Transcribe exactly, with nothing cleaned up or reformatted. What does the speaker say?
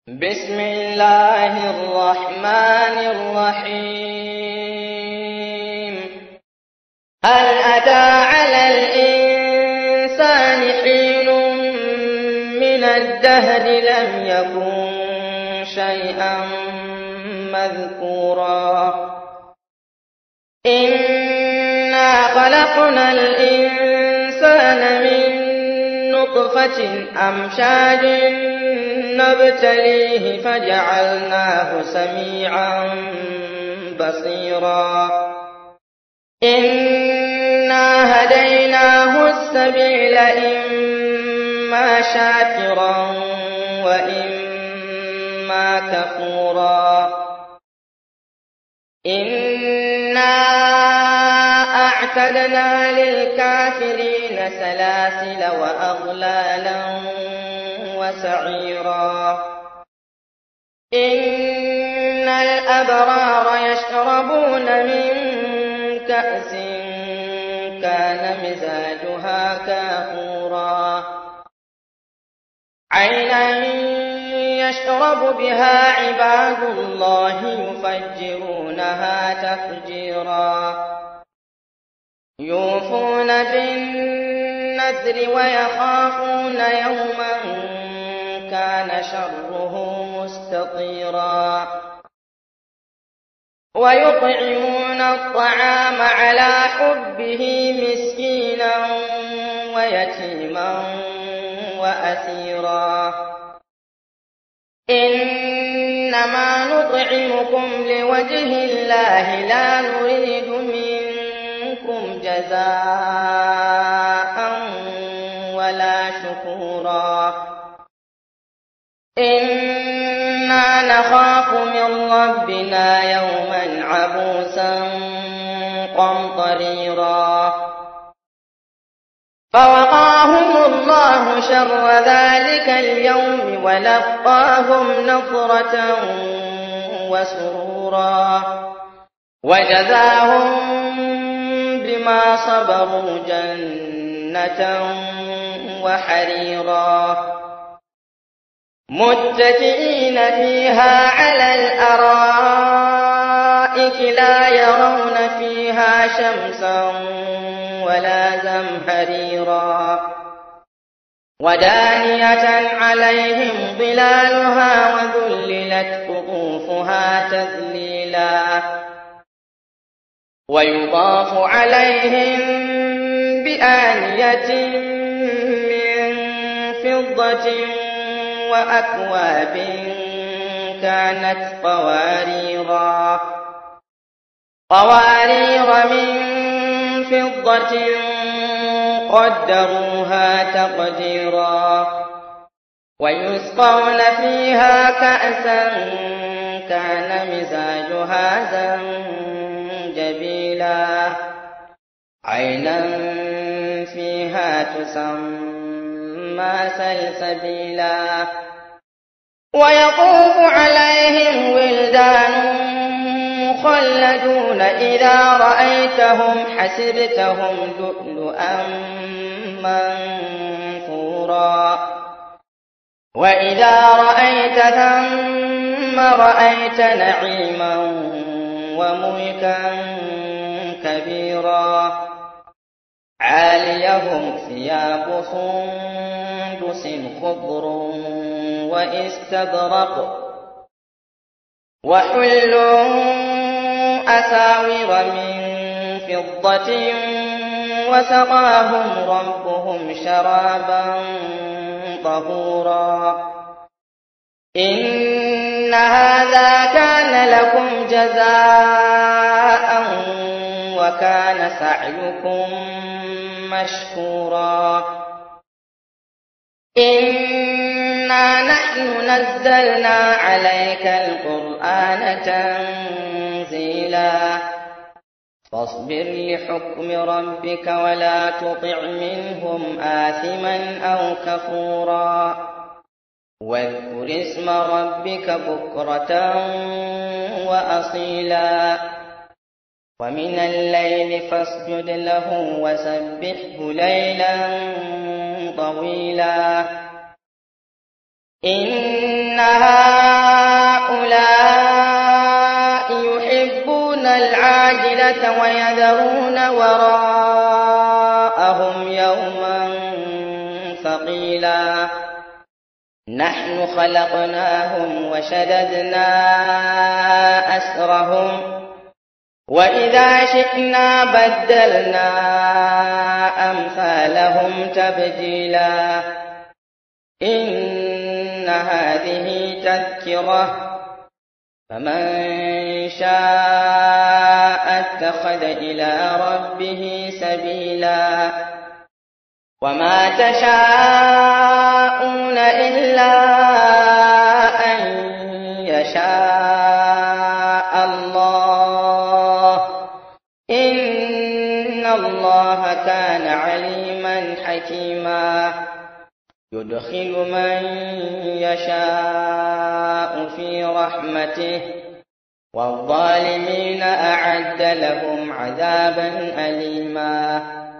بسم الله الرحمن الرحيم. هل أتى على الإنسان حين من الدهر لم يكن شيئا مذكورا إنا خلقنا الإنسان من نطفة أمشاج نبتليه فجعلناه سميعا بصيرا إنا هديناه السبيل إما شاكرا وإما كفورا إنا أعتدنا للكافرين سلاسل وأغلالا وسعيرا إن الأبرار يشربون من كأس كان مزاجها كافورا عينا يشرب بها عباد الله يفجرونها تفجيرا يوفون بالنذر ويخافون يوما كان شره مستطيرا ويطعمون الطعام على حبه مسكينا ويتيما وأسيرا إنما نطعمكم لوجه الله لا نريد منكم جزاء ولا شكورا إنا نخاف من ربنا يوما عبوسا قمطريرا فوقاهم الله شر ذلك اليوم ولقاهم نضرة وسرورا وجزاهم بما صبروا جنة وحريرا متكئين فيها على الأرائك لا يرون فيها شمسا ولا زمهريرا ودانية عليهم ظلالها وذللت قطوفها تذليلا ويطاف عليهم بآنية من فضة وأكواب كانت قواريرا قوارير من فضة قدروها تقديرا ويسقون فيها كأسا كان مزاجها زنجبيلا عينا فيها تسمى سلسبيلا ويطوف عليهم ولدان مخلدون إذا رأيتهم حسبتهم لؤلؤا منثورا وإذا رأيت ثم رأيت نعيما وملكا كبيرا عاليهم ثياب سندس خضر واستبرق وحلوا أساور من فضة وسقاهم ربهم شرابا طهورا إن هذا كان لكم جزاء وكان سعيكم مشكورا إنا نحن نزلنا عليك القرآن تنزيلا فاصبر لحكم ربك ولا تطع منهم آثما أو كفورا واذكر اسم ربك بكرة وأصيلا ومن الليل فاسجد له وسبحه ليلا طويلا إن هذا الزينة ويذرون وراءهم يوما ثقيلا نحن خلقناهم وشددنا أسرهم وإذا شئنا بدلنا أمثالهم تبديلا إن هذه تذكرة فمن شاء اتخذ إلى ربه سبيلا وما تشاءون إلا أن يشاء الله إن الله كان عليما حكيما يدخل من يشاء في رحمته والظالمين أعد لهم عذابا أليما